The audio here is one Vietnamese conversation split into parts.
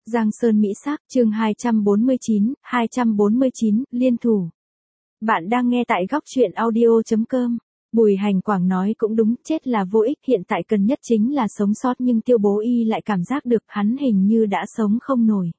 Giang Sơn Mỹ Sắc, chương 249, liên thủ. Bạn đang nghe tại góc truyện audio.com. Bùi Hành Quảng nói cũng đúng, chết là vô ích, hiện tại cần nhất chính là sống sót, nhưng Tiêu Bố Y lại cảm giác được hắn hình như đã sống không nổi.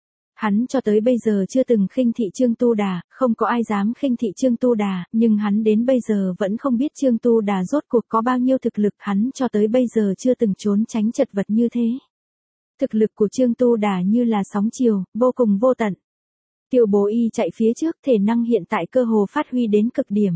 Hắn cho tới bây giờ chưa từng khinh thị Trương Tu Đà, không có ai dám khinh thị Trương Tu Đà, nhưng hắn đến bây giờ vẫn không biết Trương Tu Đà rốt cuộc có bao nhiêu thực lực, hắn cho tới bây giờ chưa từng trốn tránh chật vật như thế. Thực lực của Trương Tu Đà như là sóng chiều, vô cùng vô tận. Tiêu Bố Y chạy phía trước, thể năng hiện tại cơ hồ phát huy đến cực điểm.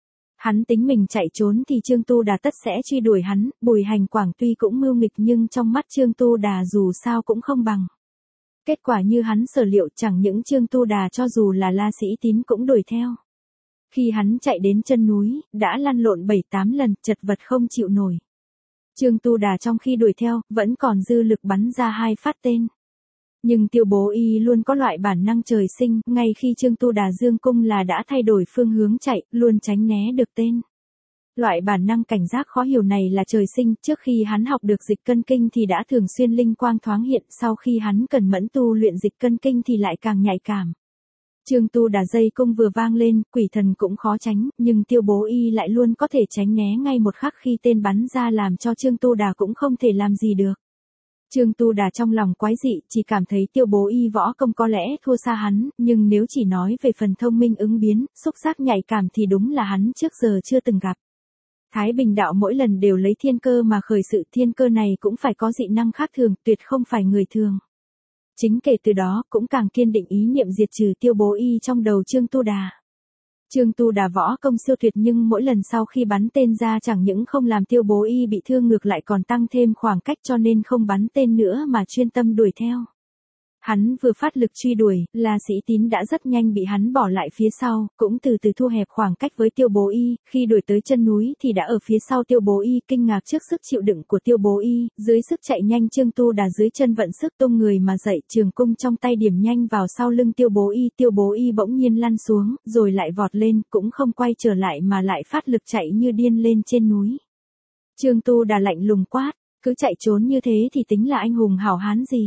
Hắn tính mình chạy trốn thì Trương Tu Đà tất sẽ truy đuổi hắn, Bùi Hành Quảng tuy cũng mưu nghịch nhưng trong mắt Trương Tu Đà dù sao cũng không bằng. Kết quả như hắn sở liệu, chẳng những Trương Tu Đà cho dù là La Sĩ Tín cũng đuổi theo. Khi hắn chạy đến chân núi, đã lăn lộn 7-8 lần, chật vật không chịu nổi. Trương Tu Đà trong khi đuổi theo, vẫn còn dư lực bắn ra 2 phát tên. Nhưng Tiêu Bố Y luôn có loại bản năng trời sinh, ngay khi Trương Tu Đà dương cung là đã thay đổi phương hướng chạy, luôn tránh né được tên. Loại bản năng cảnh giác khó hiểu này là trời sinh, trước khi hắn học được dịch cân kinh thì đã thường xuyên linh quang thoáng hiện, sau khi hắn cẩn mẫn tu luyện dịch cân kinh thì lại càng nhạy cảm. Trương Tu Đà dây cung vừa vang lên, quỷ thần cũng khó tránh, nhưng Tiêu Bố Y lại luôn có thể tránh né ngay một khắc khi tên bắn ra, làm cho Trương Tu Đà cũng không thể làm gì được. Trương Tu Đà trong lòng quái dị, chỉ cảm thấy Tiêu Bố Y võ công có lẽ thua xa hắn, nhưng nếu chỉ nói về phần thông minh ứng biến, xúc giác nhạy cảm thì đúng là hắn trước giờ chưa từng gặp. Thái Bình đạo mỗi lần đều lấy thiên cơ mà khởi sự, thiên cơ này cũng phải có dị năng khác thường, tuyệt không phải người thường. Chính kể từ đó, cũng càng kiên định ý niệm diệt trừ Tiêu Bố Y trong đầu Trương Tu Đà. Trương Tu Đà võ công siêu tuyệt, nhưng mỗi lần sau khi bắn tên ra chẳng những không làm Tiêu Bố Y bị thương, ngược lại còn tăng thêm khoảng cách, cho nên không bắn tên nữa mà chuyên tâm đuổi theo. Hắn vừa phát lực truy đuổi, La Sĩ Tín đã rất nhanh bị hắn bỏ lại phía sau, cũng từ từ thu hẹp khoảng cách với Tiêu Bố Y, khi đuổi tới chân núi thì đã ở phía sau Tiêu Bố Y, kinh ngạc trước sức chịu đựng của Tiêu Bố Y, dưới sức chạy nhanh Trương Tu Đà dưới chân vận sức tung người mà dậy, trường cung trong tay điểm nhanh vào sau lưng Tiêu Bố Y bỗng nhiên lăn xuống, rồi lại vọt lên, cũng không quay trở lại mà lại phát lực chạy như điên lên trên núi. Trương Tu Đà lạnh lùng quát, cứ chạy trốn như thế thì tính là anh hùng hảo hán gì?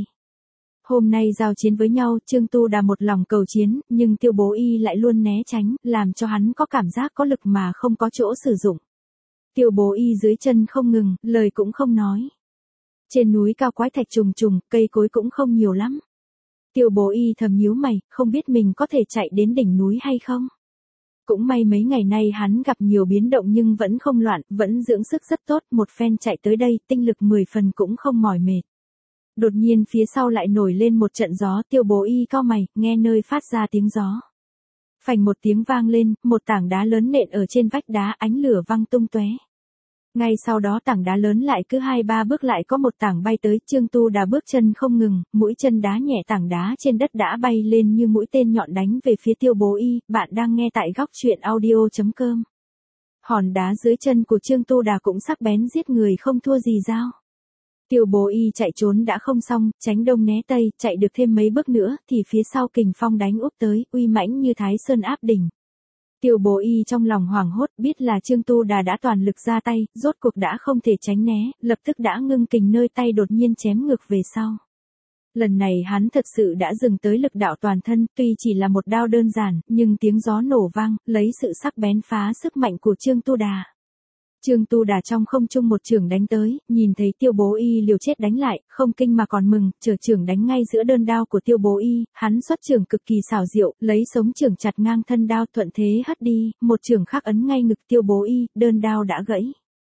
Hôm nay giao chiến với nhau, Trương Tu Đà một lòng cầu chiến, nhưng Tiêu Bố Y lại luôn né tránh, làm cho hắn có cảm giác có lực mà không có chỗ sử dụng. Tiêu Bố Y dưới chân không ngừng, lời cũng không nói. Trên núi cao quái thạch trùng trùng, cây cối cũng không nhiều lắm. Tiêu Bố Y thầm nhíu mày, không biết mình có thể chạy đến đỉnh núi hay không. Cũng may mấy ngày nay hắn gặp nhiều biến động nhưng vẫn không loạn, vẫn dưỡng sức rất tốt, một phen chạy tới đây, tinh lực 10 phần cũng không mỏi mệt. Đột nhiên phía sau lại nổi lên một trận gió, Tiêu Bố Y cau mày, nghe nơi phát ra tiếng gió. Phành một tiếng vang lên, một tảng đá lớn nện ở trên vách đá, ánh lửa văng tung tóe. Ngay sau đó tảng đá lớn lại cứ 2-3 bước lại có một tảng bay tới, Trương Tu Đà bước chân không ngừng, mũi chân đá nhẹ tảng đá trên đất đã bay lên như mũi tên nhọn đánh về phía Tiêu Bố Y. Bạn đang nghe tại góc truyện audio.com. Hòn đá dưới chân của Trương Tu Đà cũng sắc bén giết người không thua gì dao. Tiêu Bố Y chạy trốn đã không xong, tránh đông né tây, chạy được thêm mấy bước nữa thì phía sau kình phong đánh úp tới, uy mãnh như Thái Sơn áp đỉnh. Tiêu Bố Y trong lòng hoảng hốt, biết là Trương Tu Đà đã toàn lực ra tay, rốt cuộc đã không thể tránh né, lập tức đã ngưng kình nơi tay, đột nhiên chém ngược về sau. Lần này hắn thật sự đã dừng tới lực đạo toàn thân, tuy chỉ là một đao đơn giản, nhưng tiếng gió nổ vang, lấy sự sắc bén phá sức mạnh của Trương Tu Đà. Trương Tu Đà trong không trung một chưởng đánh tới, nhìn thấy Tiêu Bố Y liều chết đánh lại, không kinh mà còn mừng, trở chưởng đánh ngay giữa đơn đao của Tiêu Bố Y, hắn xuất chưởng cực kỳ xảo diệu, lấy sống chưởng chặt ngang thân đao, thuận thế hất đi, một chưởng khác ấn ngay ngực Tiêu Bố Y, đơn đao đã gãy.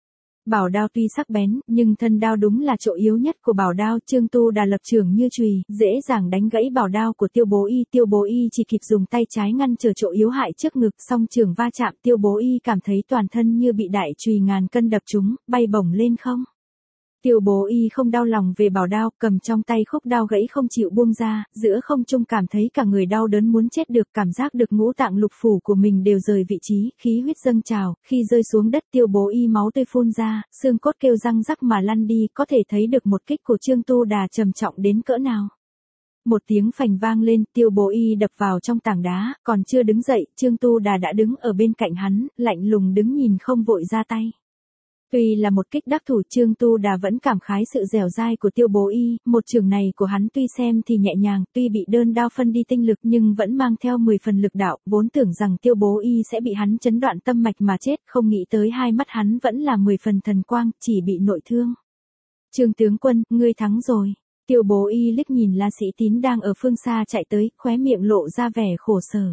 Bảo đao tuy sắc bén, nhưng thân đao đúng là chỗ yếu nhất của bảo đao, Trương Tu Đà lập chưởng như chùy, dễ dàng đánh gãy bảo đao của Tiêu Bố Y chỉ kịp dùng tay trái ngăn trở chỗ yếu hại trước ngực, song chưởng va chạm, Tiêu Bố Y cảm thấy toàn thân như bị đại chùy ngàn cân đập trúng, bay bổng lên không. Tiêu Bố Y không đau lòng về bảo đao, cầm trong tay khúc đao gãy không chịu buông ra, giữa không trung cảm thấy cả người đau đớn muốn chết được, cảm giác được ngũ tạng lục phủ của mình đều rời vị trí, khí huyết dâng trào, khi rơi xuống đất Tiêu Bố Y máu tươi phun ra, xương cốt kêu răng rắc mà lăn đi, có thể thấy được một kích của Trương Tu Đà trầm trọng đến cỡ nào. Một tiếng phành vang lên, Tiêu Bố Y đập vào trong tảng đá, còn chưa đứng dậy, Trương Tu Đà đã đứng ở bên cạnh hắn, lạnh lùng đứng nhìn không vội ra tay. Tuy là một kích đắc thủ, Trương Tu Đà vẫn cảm khái sự dẻo dai của Tiêu Bố Y, một trường này của hắn tuy xem thì nhẹ nhàng, tuy bị đơn đao phân đi tinh lực nhưng vẫn mang theo 10 phần lực đạo, vốn tưởng rằng Tiêu Bố Y sẽ bị hắn chấn đoạn tâm mạch mà chết, không nghĩ tới hai mắt hắn vẫn là 10 phần thần quang, chỉ bị nội thương. Trương tướng quân, ngươi thắng rồi. Tiêu Bố Y liếc nhìn La Sĩ Tín đang ở phương xa chạy tới, khóe miệng lộ ra vẻ khổ sở.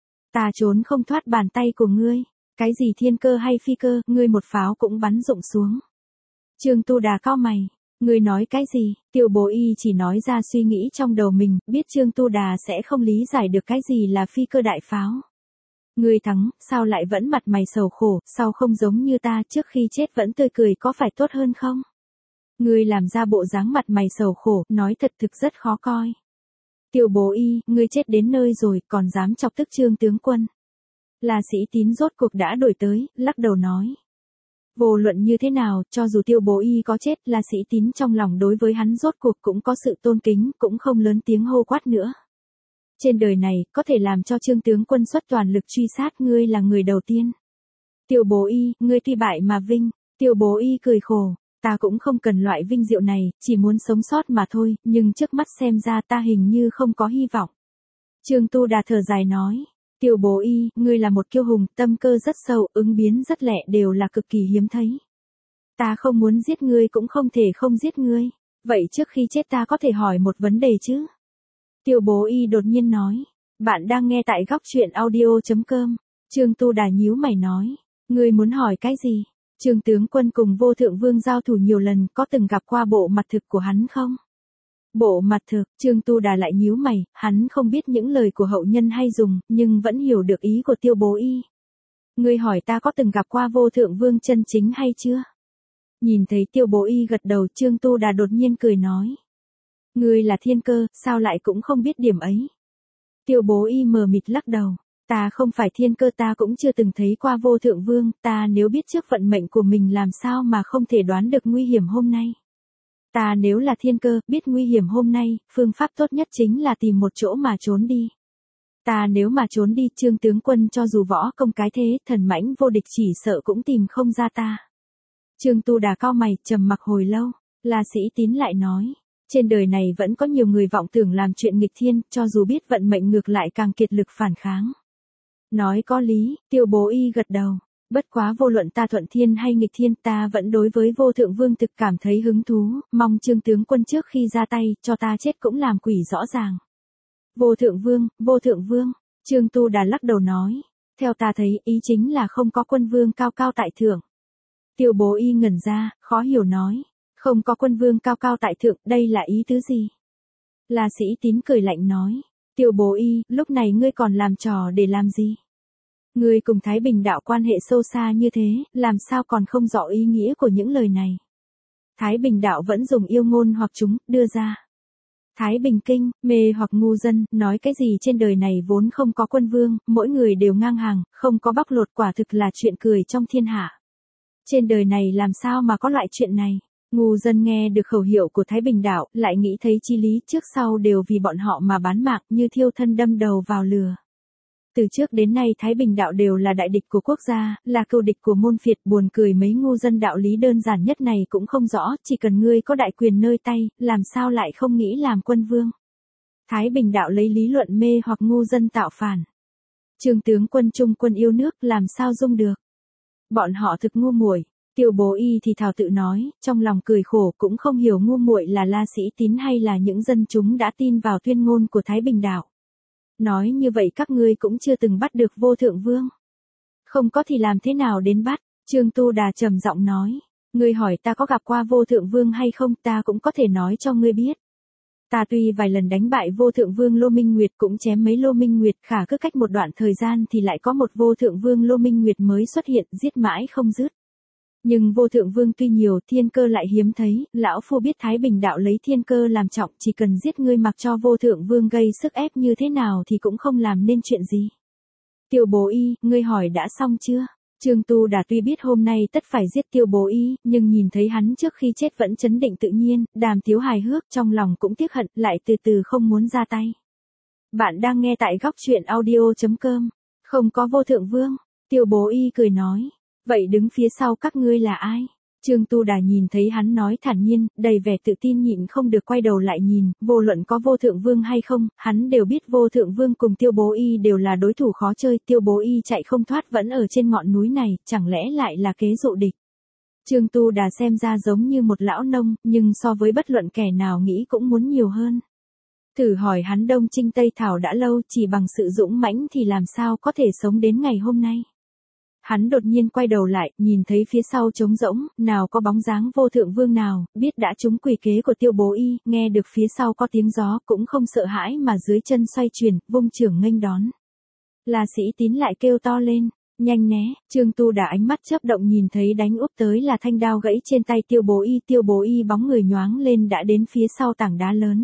Ta trốn không thoát bàn tay của ngươi. Cái gì thiên cơ hay phi cơ, ngươi một pháo cũng bắn rụng xuống. Trương Tu Đà cau mày. Ngươi nói cái gì? Tiêu Bố Y chỉ nói ra suy nghĩ trong đầu mình, biết Trương Tu Đà sẽ không lý giải được cái gì là phi cơ đại pháo. Ngươi thắng, sao lại vẫn mặt mày sầu khổ, sao không giống như ta trước khi chết vẫn tươi cười, có phải tốt hơn không? Ngươi làm ra bộ dáng mặt mày sầu khổ, nói thật thực rất khó coi. Tiêu Bố Y, ngươi chết đến nơi rồi, còn dám chọc tức Trương tướng quân. La Sĩ Tín rốt cuộc đã đổi tới, lắc đầu nói. Vô luận như thế nào, cho dù Tiêu Bố Y có chết, La Sĩ Tín trong lòng đối với hắn rốt cuộc cũng có sự tôn kính, cũng không lớn tiếng hô quát nữa. Trên đời này, có thể làm cho Trương tướng quân xuất toàn lực truy sát ngươi là người đầu tiên. Tiêu Bố Y, ngươi tuy bại mà vinh. Tiêu Bố Y cười khổ. Ta cũng không cần loại vinh diệu này, chỉ muốn sống sót mà thôi, nhưng trước mắt xem ra ta hình như không có hy vọng. Trương Tu Đà thở dài nói. Tiêu Bố Y, ngươi là một kiêu hùng, tâm cơ rất sâu, ứng biến rất lẹ, đều là cực kỳ hiếm thấy. Ta không muốn giết ngươi cũng không thể không giết ngươi. Vậy trước khi chết ta có thể hỏi một vấn đề chứ? Tiêu Bố Y đột nhiên nói. Bạn đang nghe tại góc truyện audio.com. Trương Tu Đà nhíu mày nói. Ngươi muốn hỏi cái gì? Trương tướng quân cùng Vô Thượng Vương giao thủ nhiều lần, có từng gặp qua bộ mặt thực của hắn không? Bộ mặt thực, Trương Tu Đà lại nhíu mày, hắn không biết những lời của hậu nhân hay dùng, nhưng vẫn hiểu được ý của Tiêu Bố Y. Ngươi hỏi ta có từng gặp qua Vô Thượng Vương chân chính hay chưa? Nhìn thấy Tiêu Bố Y gật đầu, Trương Tu Đà đột nhiên cười nói. Ngươi là thiên cơ, sao lại cũng không biết điểm ấy? Tiêu Bố Y mờ mịt lắc đầu. Ta không phải thiên cơ, ta cũng chưa từng thấy qua Vô Thượng Vương, ta nếu biết trước vận mệnh của mình làm sao mà không thể đoán được nguy hiểm hôm nay. Ta nếu là thiên cơ, biết nguy hiểm hôm nay, phương pháp tốt nhất chính là tìm một chỗ mà trốn đi. Ta nếu mà trốn đi, Trương tướng quân cho dù võ công cái thế, thần mãnh vô địch chỉ sợ cũng tìm không ra ta. Trương Tu Đà cau mày, trầm mặc hồi lâu, La Sĩ Tín lại nói. Trên đời này vẫn có nhiều người vọng tưởng làm chuyện nghịch thiên, cho dù biết vận mệnh ngược lại càng kiệt lực phản kháng. Nói có lý, Tiêu Bố Y gật đầu. Bất quá vô luận ta thuận thiên hay nghịch thiên, ta vẫn đối với Vô Thượng Vương thực cảm thấy hứng thú, mong Trương tướng quân trước khi ra tay, cho ta chết cũng làm quỷ rõ ràng. Vô Thượng Vương, Trương Tu Đà lắc đầu nói. Theo ta thấy, ý chính là không có quân vương cao cao tại thượng. Tiêu Bố Y ngẩn ra, khó hiểu nói. Không có quân vương cao cao tại thượng, đây là ý tứ gì? La Sĩ Tín cười lạnh nói. Tiêu Bố Y, lúc này ngươi còn làm trò để làm gì? Ngươi cùng Thái Bình đạo quan hệ sâu xa như thế, làm sao còn không rõ ý nghĩa của những lời này? Thái Bình đạo vẫn dùng yêu ngôn hoặc chúng, đưa ra. Thái Bình kinh, mê hoặc ngu dân, nói cái gì trên đời này vốn không có quân vương, mỗi người đều ngang hàng, không có bóc lột, quả thực là chuyện cười trong thiên hạ. Trên đời này làm sao mà có loại chuyện này? Ngu dân nghe được khẩu hiệu của Thái Bình đạo, lại nghĩ thấy chi lý trước sau đều vì bọn họ mà bán mạng, như thiêu thân đâm đầu vào lửa. Từ trước đến nay Thái Bình đạo đều là đại địch của quốc gia, là cừu địch của môn phiệt, buồn cười mấy ngu dân đạo lý đơn giản nhất này cũng không rõ, chỉ cần ngươi có đại quyền nơi tay, làm sao lại không nghĩ làm quân vương. Thái Bình đạo lấy lý luận mê hoặc ngu dân tạo phản. Trương tướng quân trung quân yêu nước, làm sao dung được. Bọn họ thực ngu muội. Tiêu Bố Y thì thào tự nói, trong lòng cười khổ, cũng không hiểu ngu muội là La Sĩ Tín hay là những dân chúng đã tin vào tuyên ngôn của Thái Bình đạo. Nói như vậy các ngươi cũng chưa từng bắt được Vô Thượng Vương. Không có thì làm thế nào đến bắt? Trương Tu Đà trầm giọng nói. Ngươi hỏi ta có gặp qua Vô Thượng Vương hay không, ta cũng có thể nói cho ngươi biết. Ta tuy vài lần đánh bại Vô Thượng Vương Lô Minh Nguyệt, cũng chém mấy Lô Minh Nguyệt, khả cứ cách một đoạn thời gian thì lại có một Vô Thượng Vương Lô Minh Nguyệt mới xuất hiện, giết mãi không dứt. Nhưng Vô Thượng Vương tuy nhiều, thiên cơ lại hiếm thấy, lão phu biết Thái Bình đạo lấy thiên cơ làm trọng, chỉ cần giết ngươi, mặc cho Vô Thượng Vương gây sức ép như thế nào thì cũng không làm nên chuyện gì. Tiêu Bố Y, ngươi hỏi đã xong chưa? Trương Tu Đà tuy biết hôm nay tất phải giết Tiêu Bố Y, nhưng nhìn thấy hắn trước khi chết vẫn trấn định tự nhiên, Đàm Tiếu hài hước, trong lòng cũng tiếc hận, lại từ từ không muốn ra tay. Bạn đang nghe tại góc truyện audio.com. Không có Vô Thượng Vương. Tiêu Bố Y cười nói. Vậy đứng phía sau các ngươi là ai? Trương Tu Đà nhìn thấy hắn nói thản nhiên, đầy vẻ tự tin nhịn không được quay đầu lại nhìn, vô luận có Vô Thượng Vương hay không, hắn đều biết Vô Thượng Vương cùng Tiêu Bố Y đều là đối thủ khó chơi, Tiêu Bố Y chạy không thoát vẫn ở trên ngọn núi này, chẳng lẽ lại là kế dụ địch. Trương Tu Đà xem ra giống như một lão nông, nhưng so với bất luận kẻ nào nghĩ cũng muốn nhiều hơn. Thử hỏi hắn Đông Trinh Tây Thảo đã lâu, chỉ bằng sự dũng mãnh thì làm sao có thể sống đến ngày hôm nay. Hắn đột nhiên quay đầu lại, nhìn thấy phía sau trống rỗng, nào có bóng dáng Vô Thượng Vương nào, biết đã trúng quỷ kế của Tiêu Bố Y, nghe được phía sau có tiếng gió, cũng không sợ hãi mà dưới chân xoay chuyển, vung chưởng nghênh đón. La Sĩ Tín lại kêu to lên, nhanh né. Trương Tu Đà ánh mắt chớp động nhìn thấy đánh úp tới là thanh đao gãy trên tay Tiêu Bố Y bóng người nhoáng lên đã đến phía sau tảng đá lớn.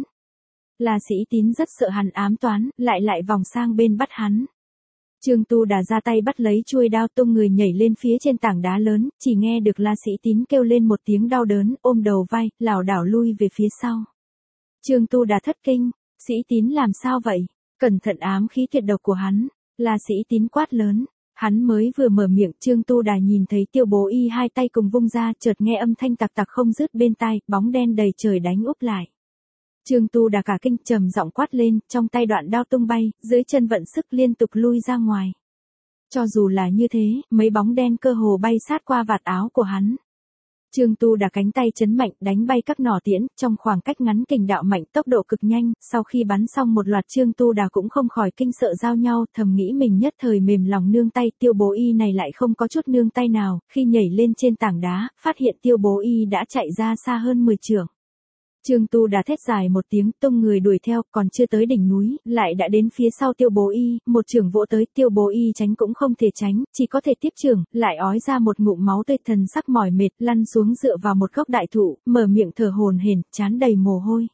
La Sĩ Tín rất sợ hắn ám toán, lại vòng sang bên bắt hắn. Trương Tu Đà ra tay bắt lấy chuôi đao tung người nhảy lên phía trên tảng đá lớn, chỉ nghe được La Sĩ Tín kêu lên một tiếng đau đớn, ôm đầu vai, lảo đảo lui về phía sau. Trương Tu Đà thất kinh, Sĩ Tín làm sao vậy? Cẩn thận ám khí tuyệt độc của hắn. La Sĩ Tín quát lớn, hắn mới vừa mở miệng, Trương Tu Đà nhìn thấy Tiêu Bố Y hai tay cùng vung ra, chợt nghe âm thanh tặc tặc không dứt bên tai, bóng đen đầy trời đánh úp lại. Trương Tu Đà cả kinh trầm giọng quát lên, trong tay đoạn đao tung bay, dưới chân vận sức liên tục lui ra ngoài. Cho dù là như thế, mấy bóng đen cơ hồ bay sát qua vạt áo của hắn. Trương Tu Đà cánh tay chấn mạnh đánh bay các nỏ tiễn, trong khoảng cách ngắn kình đạo mạnh tốc độ cực nhanh, sau khi bắn xong một loạt Trương Tu Đà cũng không khỏi kinh sợ giao nhau, thầm nghĩ mình nhất thời mềm lòng nương tay, Tiêu Bố Y này lại không có chút nương tay nào, khi nhảy lên trên tảng đá, phát hiện Tiêu Bố Y đã chạy ra xa hơn 10 trượng. Trương Tu Đà thét dài một tiếng, tung người đuổi theo, còn chưa tới đỉnh núi, lại đã đến phía sau Tiêu Bố Y, một chưởng vỗ tới, Tiêu Bố Y tránh cũng không thể tránh, chỉ có thể tiếp chưởng, lại ói ra một ngụm máu tươi, thần sắc mỏi mệt, lăn xuống dựa vào một gốc đại thụ, mở miệng thở hổn hển, trán đầy mồ hôi.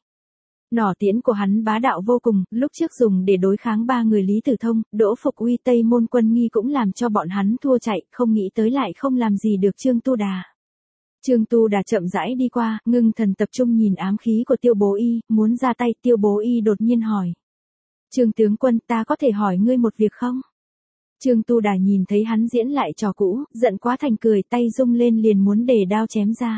Nỏ tiễn của hắn bá đạo vô cùng, lúc trước dùng để đối kháng ba người Lý Tử Thông, Đỗ Phục Uy Tây Môn Quân Nghi cũng làm cho bọn hắn thua chạy, không nghĩ tới lại không làm gì được Trương Tu Đà. Trương Tu Đà chậm rãi đi qua, ngưng thần tập trung nhìn ám khí của Tiêu Bố Y, muốn ra tay, Tiêu Bố Y đột nhiên hỏi. Trương tướng quân, ta có thể hỏi ngươi một việc không? Trương Tu Đà nhìn thấy hắn diễn lại trò cũ, giận quá thành cười, tay rung lên liền muốn để đao chém ra.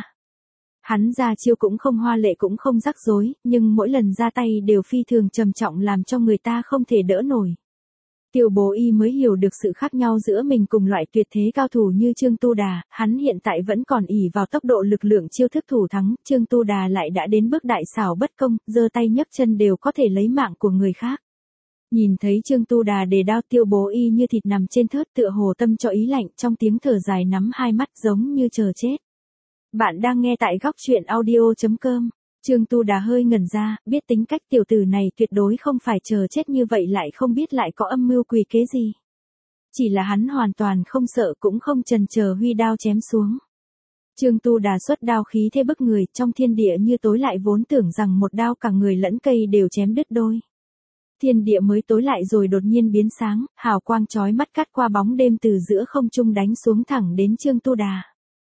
Hắn ra chiêu cũng không hoa lệ cũng không rắc rối, nhưng mỗi lần ra tay đều phi thường trầm trọng làm cho người ta không thể đỡ nổi. Tiêu Bố Y mới hiểu được sự khác nhau giữa mình cùng loại tuyệt thế cao thủ như Trương Tu Đà, hắn hiện tại vẫn còn ỷ vào tốc độ lực lượng chiêu thức thủ thắng, Trương Tu Đà lại đã đến bước đại xảo bất công, giơ tay nhấc chân đều có thể lấy mạng của người khác. Nhìn thấy Trương Tu Đà đề đao, Tiêu Bố Y như thịt nằm trên thớt tựa hồ tâm cho ý lạnh, trong tiếng thở dài nắm hai mắt giống như chờ chết. Bạn đang nghe tại góc truyện audio.com. Trương Tu Đà hơi ngẩn ra, biết tính cách tiểu tử này tuyệt đối không phải chờ chết như vậy, lại không biết lại có âm mưu quỷ kế gì. Chỉ là hắn hoàn toàn không sợ cũng không chần chờ huy đao chém xuống. Trương Tu Đà xuất đao khí thế bức người, trong thiên địa như tối lại, vốn tưởng rằng một đao cả người lẫn cây đều chém đứt đôi. Thiên địa mới tối lại rồi đột nhiên biến sáng, hào quang chói mắt cắt qua bóng đêm từ giữa không trung đánh xuống thẳng đến Trương Tu Đà.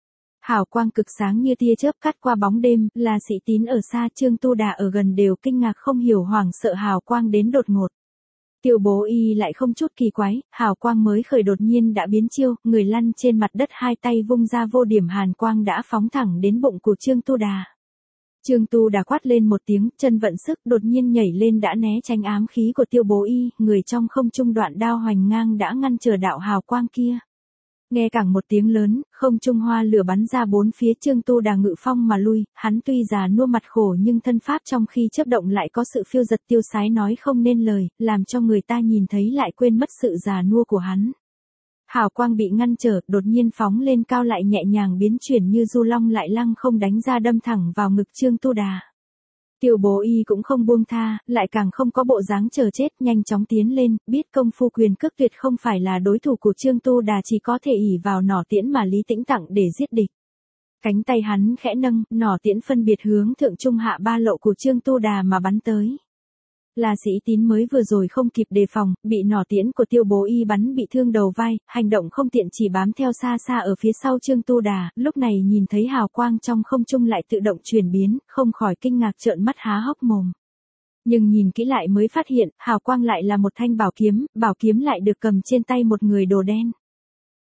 Hào quang cực sáng như tia chớp cắt qua bóng đêm, La Sĩ Tín ở xa, Trương Tu Đà ở gần đều kinh ngạc không hiểu hoảng sợ hào quang đến đột ngột. Tiêu Bố Y lại không chút kỳ quái, hào quang mới khởi đột nhiên đã biến chiêu, người lăn trên mặt đất hai tay vung ra vô điểm hàn quang đã phóng thẳng đến bụng của Trương Tu Đà. Trương Tu Đà quát lên một tiếng, chân vận sức đột nhiên nhảy lên đã né tránh ám khí của Tiêu Bố Y, người trong không trung đoạn đao hoành ngang đã ngăn trở đạo hào quang kia. Nghe cẳng một tiếng lớn, không trung hoa lửa bắn ra bốn phía, Trương Tu Đà ngự phong mà lui, hắn tuy già nua mặt khổ nhưng thân pháp trong khi chớp động lại có sự phiêu giật tiêu sái nói không nên lời, làm cho người ta nhìn thấy lại quên mất sự già nua của hắn. Hào quang bị ngăn trở, đột nhiên phóng lên cao lại nhẹ nhàng biến chuyển như du long lại lăng không đánh ra đâm thẳng vào ngực Trương Tu Đà. Tiêu Bố Y cũng không buông tha, lại càng không có bộ dáng chờ chết, nhanh chóng tiến lên, biết công phu quyền cước tuyệt không phải là đối thủ của Trương Tu Đà, chỉ có thể ỷ vào nỏ tiễn mà Lý Tĩnh tặng để giết địch. Cánh tay hắn khẽ nâng, nỏ tiễn phân biệt hướng thượng trung hạ ba lộ của Trương Tu Đà mà bắn tới. La Sĩ Tín mới vừa rồi không kịp đề phòng, bị nỏ tiễn của Tiêu Bố Y bắn bị thương đầu vai, hành động không tiện chỉ bám theo xa xa ở phía sau Trương Tu Đà, lúc này nhìn thấy hào quang trong không trung lại tự động chuyển biến, không khỏi kinh ngạc trợn mắt há hốc mồm. Nhưng nhìn kỹ lại mới phát hiện, hào quang lại là một thanh bảo kiếm lại được cầm trên tay một người đồ đen.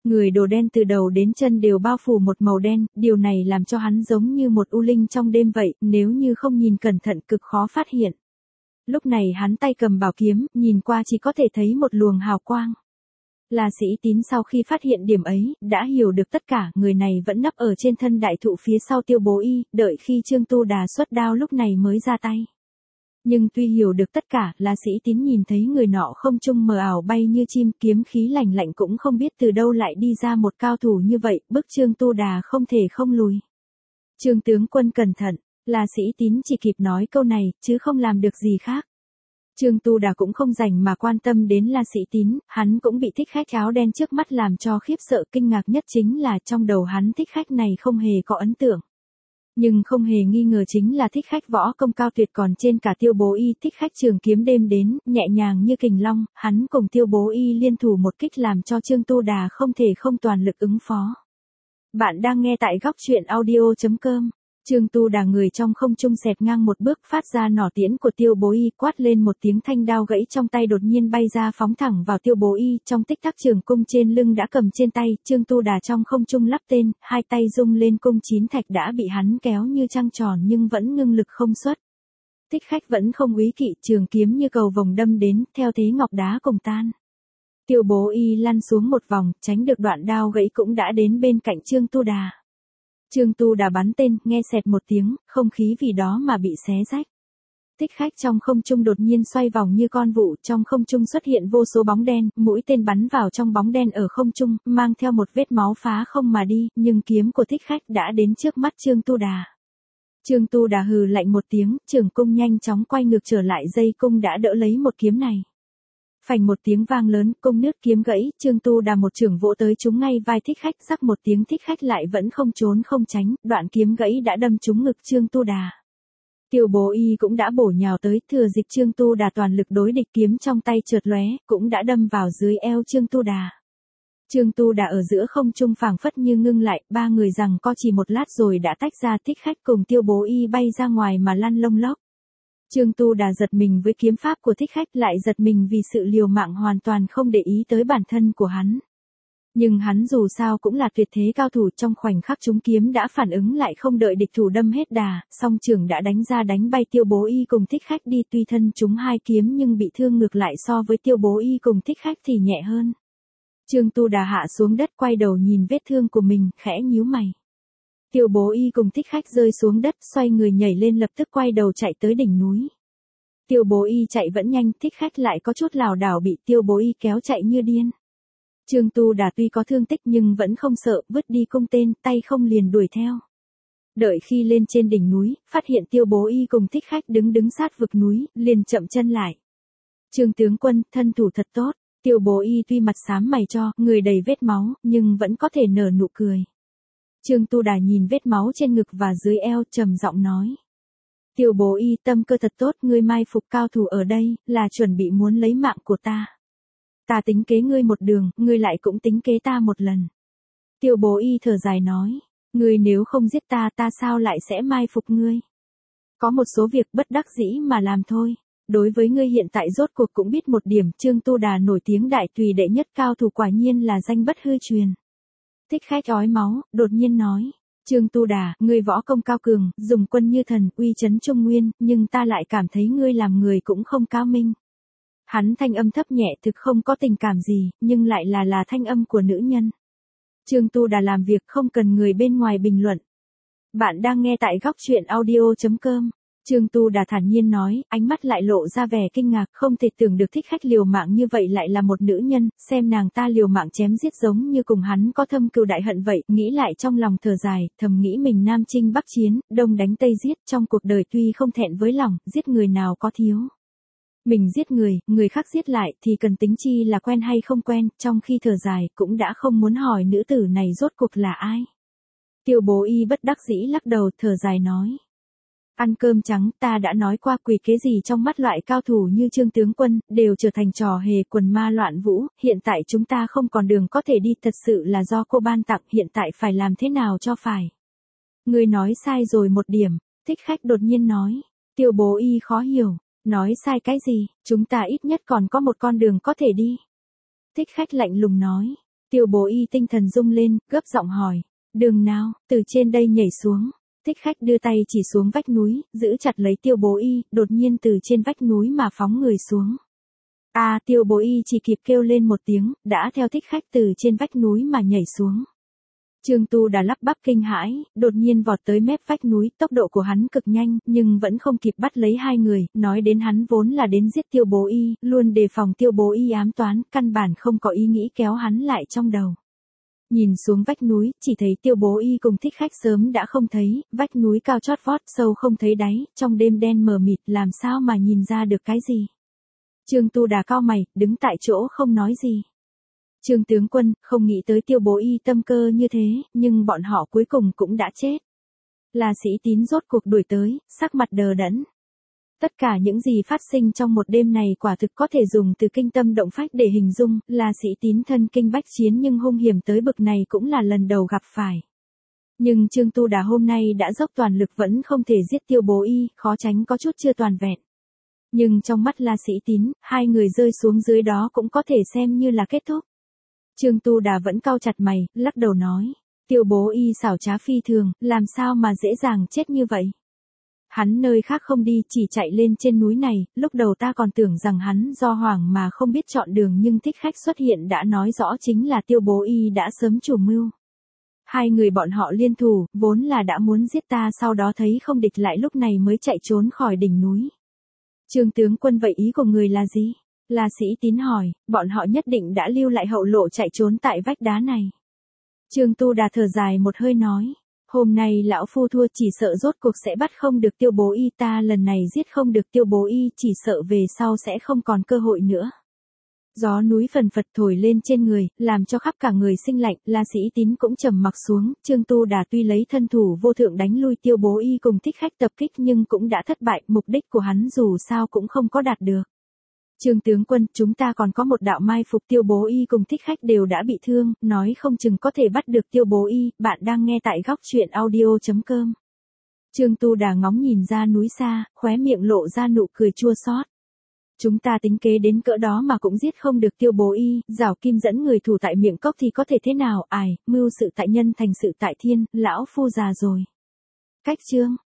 Người đồ đen từ đầu đến chân đều bao phủ một màu đen, điều này làm cho hắn giống như một u linh trong đêm vậy, nếu như không nhìn cẩn thận cực khó phát hiện. Lúc này hắn tay cầm bảo kiếm, nhìn qua chỉ có thể thấy một luồng hào quang. La Sĩ Tín sau khi phát hiện điểm ấy, đã hiểu được tất cả, người này vẫn nấp ở trên thân đại thụ phía sau Tiêu Bố Y, đợi khi Trương Tu Đà xuất đao lúc này mới ra tay. Nhưng tuy hiểu được tất cả, La Sĩ Tín nhìn thấy người nọ không trung mờ ảo bay như chim, kiếm khí lạnh lạnh cũng không biết từ đâu lại đi ra một cao thủ như vậy, bức Trương Tu Đà không thể không lùi. Trương tướng quân cẩn thận, La Sĩ Tín chỉ kịp nói câu này, chứ không làm được gì khác. Trương Tu Đà cũng không rảnh mà quan tâm đến La Sĩ Tín, hắn cũng bị thích khách áo đen trước mắt làm cho khiếp sợ, kinh ngạc nhất chính là trong đầu hắn thích khách này không hề có ấn tượng. Nhưng không hề nghi ngờ chính là thích khách võ công cao tuyệt còn trên cả Tiêu Bố Y, thích khách trường kiếm đêm đến, nhẹ nhàng như kình long, hắn cùng Tiêu Bố Y liên thủ một kích làm cho Trương Tu Đà không thể không toàn lực ứng phó. Bạn đang nghe tại góc truyện audio.com. Trương Tu Đà người trong không trung xẹt ngang một bước phát ra nỏ tiễn của Tiêu Bố Y, quát lên một tiếng, thanh đao gãy trong tay đột nhiên bay ra phóng thẳng vào Tiêu Bố Y, trong tích tắc trường cung trên lưng đã cầm trên tay, Trương Tu Đà trong không trung lắp tên, hai tay rung lên cung chín thạch đã bị hắn kéo như trăng tròn nhưng vẫn ngưng lực không xuất. Thích khách vẫn không úy kỵ, trường kiếm như cầu vồng đâm đến, theo thế ngọc đá cùng tan. Tiêu Bố Y lăn xuống một vòng, tránh được đoạn đao gãy cũng đã đến bên cạnh Trương Tu Đà. Trương Tu Đà bắn tên, nghe xẹt một tiếng, không khí vì đó mà bị xé rách. Thích khách trong không trung đột nhiên xoay vòng như con vụ, trong không trung xuất hiện vô số bóng đen, mũi tên bắn vào trong bóng đen ở không trung, mang theo một vết máu phá không mà đi, nhưng kiếm của thích khách đã đến trước mắt Trương Tu Đà. Trương Tu Đà hừ lạnh một tiếng, trường cung nhanh chóng quay ngược trở lại, dây cung đã đỡ lấy một kiếm này. Phành một tiếng vang lớn, cung nứt kiếm gãy, Trương Tu Đà một chưởng vỗ tới trúng ngay vai thích khách, rắc một tiếng, thích khách lại vẫn không trốn không tránh, đoạn kiếm gãy đã đâm trúng ngực Trương Tu Đà. Tiêu Bố Y cũng đã bổ nhào tới, thừa dịp Trương Tu Đà toàn lực đối địch, kiếm trong tay chợt lóe, cũng đã đâm vào dưới eo Trương Tu Đà. Trương Tu Đà ở giữa không trung phảng phất như ngưng lại, ba người giằng co chỉ một lát rồi đã tách ra, thích khách cùng Tiêu Bố Y bay ra ngoài mà lăn lông lốc. Trương Tu Đà giật mình với kiếm pháp của thích khách, lại giật mình vì sự liều mạng hoàn toàn không để ý tới bản thân của hắn. Nhưng hắn dù sao cũng là tuyệt thế cao thủ, trong khoảnh khắc trúng kiếm đã phản ứng lại, không đợi địch thủ đâm hết đà, song trường đã đánh ra đánh bay Tiêu Bố Y cùng thích khách đi, tuy thân trúng hai kiếm nhưng bị thương ngược lại so với Tiêu Bố Y cùng thích khách thì nhẹ hơn. Trương Tu Đà hạ xuống đất quay đầu nhìn vết thương của mình, khẽ nhíu mày. Tiêu Bố Y cùng thích khách rơi xuống đất, xoay người nhảy lên lập tức quay đầu chạy tới đỉnh núi. Tiêu Bố Y chạy vẫn nhanh, thích khách lại có chút lảo đảo bị Tiêu Bố Y kéo chạy như điên. Trương Tu Đà tuy có thương tích nhưng vẫn không sợ, vứt đi cung tên, tay không liền đuổi theo. Đợi khi lên trên đỉnh núi, phát hiện Tiêu Bố Y cùng thích khách đứng sát vực núi, liền chậm chân lại. Trương tướng quân, thân thủ thật tốt. Tiêu Bố Y tuy mặt xám mày cho, người đầy vết máu, nhưng vẫn có thể nở nụ cười. Trương Tu Đà nhìn vết máu trên ngực và dưới eo, trầm giọng nói. Tiêu Bố Y, tâm cơ thật tốt, ngươi mai phục cao thủ ở đây, là chuẩn bị muốn lấy mạng của ta. Ta tính kế ngươi một đường, ngươi lại cũng tính kế ta một lần. Tiêu Bố Y thở dài nói, ngươi nếu không giết ta, ta sao lại sẽ mai phục ngươi? Có một số việc bất đắc dĩ mà làm thôi. Đối với ngươi hiện tại rốt cuộc cũng biết một điểm, Trương Tu Đà nổi tiếng đại tùy đệ nhất cao thủ, quả nhiên là danh bất hư truyền. Thích khách ói máu, đột nhiên nói. Trương Tu Đà, ngươi võ công cao cường, dùng quân như thần, uy chấn Trung Nguyên, nhưng ta lại cảm thấy ngươi làm người cũng không cao minh. Hắn thanh âm thấp nhẹ, thực không có tình cảm gì, nhưng lại là thanh âm của nữ nhân. Trương Tu Đà làm việc không cần người bên ngoài bình luận. Bạn đang nghe tại góc truyện audio.com. Trương Tu Đà thản nhiên nói, ánh mắt lại lộ ra vẻ kinh ngạc, không thể tưởng được thích khách liều mạng như vậy lại là một nữ nhân, xem nàng ta liều mạng chém giết giống như cùng hắn có thâm cừu đại hận vậy, nghĩ lại trong lòng thở dài, thầm nghĩ mình Nam chinh Bắc chiến, Đông đánh Tây giết, trong cuộc đời tuy không thẹn với lòng, giết người nào có thiếu. Mình giết người khác giết lại thì cần tính chi là quen hay không quen, trong khi thở dài cũng đã không muốn hỏi nữ tử này rốt cuộc là ai. Tiêu Bố Y bất đắc dĩ lắc đầu, thở dài nói. Ăn cơm trắng, ta đã nói qua, quỷ kế gì trong mắt loại cao thủ như Trương tướng quân, đều trở thành trò hề, quần ma loạn vũ, hiện tại chúng ta không còn đường có thể đi, thật sự là do cô ban tặng, hiện tại phải làm thế nào cho phải. Người nói sai rồi một điểm, thích khách đột nhiên nói. Tiêu Bố Y khó hiểu, nói sai cái gì, chúng ta ít nhất còn có một con đường có thể đi. Thích khách lạnh lùng nói. Tiêu Bố Y tinh thần rung lên, gấp giọng hỏi. Đường nào, từ trên đây nhảy xuống. Thích khách đưa tay chỉ xuống vách núi, giữ chặt lấy Tiêu Bố Y, đột nhiên từ trên vách núi mà phóng người xuống. Tiêu Bố Y chỉ kịp kêu lên một tiếng, đã theo thích khách từ trên vách núi mà nhảy xuống. Trương Tu Đà lắp bắp kinh hãi, đột nhiên vọt tới mép vách núi, tốc độ của hắn cực nhanh, nhưng vẫn không kịp bắt lấy hai người, nói đến hắn vốn là đến giết Tiêu Bố Y, luôn đề phòng Tiêu Bố Y ám toán, căn bản không có ý nghĩ kéo hắn lại trong đầu. Nhìn xuống vách núi, chỉ thấy Tiêu Bố Y cùng thích khách sớm đã không thấy, vách núi cao chót vót sâu không thấy đáy, trong đêm đen mờ mịt làm sao mà nhìn ra được cái gì. Trương Tu Đà cau mày, đứng tại chỗ không nói gì. Trương tướng quân, không nghĩ tới Tiêu Bố Y tâm cơ như thế, nhưng bọn họ cuối cùng cũng đã chết. La Sĩ Tín rốt cuộc đuổi tới, sắc mặt đờ đẫn. Tất cả những gì phát sinh trong một đêm này quả thực có thể dùng từ kinh tâm động phách để hình dung, La Sĩ Tín thân kinh bách chiến nhưng hung hiểm tới bực này cũng là lần đầu gặp phải. Nhưng Trương Tu Đà hôm nay đã dốc toàn lực vẫn không thể giết Tiêu Bố Y, khó tránh có chút chưa toàn vẹn. Nhưng trong mắt La Sĩ Tín, hai người rơi xuống dưới đó cũng có thể xem như là kết thúc. Trương Tu Đà vẫn cau chặt mày, lắc đầu nói. Tiêu Bố Y xảo trá phi thường, làm sao mà dễ dàng chết như vậy. Hắn nơi khác không đi, chỉ chạy lên trên núi này, lúc đầu ta còn tưởng rằng hắn do hoảng mà không biết chọn đường nhưng thích khách xuất hiện đã nói rõ chính là Tiêu Bố Y đã sớm chủ mưu. Hai người bọn họ liên thủ, vốn là đã muốn giết ta sau đó thấy không địch lại lúc này mới chạy trốn khỏi đỉnh núi. Trương tướng quân vậy ý của người là gì? La Sĩ Tín hỏi, bọn họ nhất định đã lưu lại hậu lộ chạy trốn tại vách đá này. Trương Tu Đà thở dài một hơi nói, hôm nay lão phu thua chỉ sợ rốt cuộc sẽ bắt không được Tiêu Bố Y, ta lần này giết không được Tiêu Bố Y chỉ sợ về sau sẽ không còn cơ hội nữa. Gió núi phần phật thổi lên trên người, làm cho khắp cả người sinh lạnh, La Sĩ Tín cũng trầm mặc xuống, Trương Tu Đà tuy lấy thân thủ vô thượng đánh lui Tiêu Bố Y cùng thích khách tập kích nhưng cũng đã thất bại, mục đích của hắn dù sao cũng không có đạt được. Trương tướng quân, chúng ta còn có một đạo mai phục, Tiêu Bố Y cùng thích khách đều đã bị thương, nói không chừng có thể bắt được Tiêu Bố Y, bạn đang nghe tại góc truyện audio.com. Trương Tu Đà ngóng nhìn ra núi xa, khóe miệng lộ ra nụ cười chua xót. Chúng ta tính kế đến cỡ đó mà cũng giết không được Tiêu Bố Y, giảo kim dẫn người thủ tại miệng cốc thì có thể thế nào, mưu sự tại nhân thành sự tại thiên, lão phu già rồi. Cách chương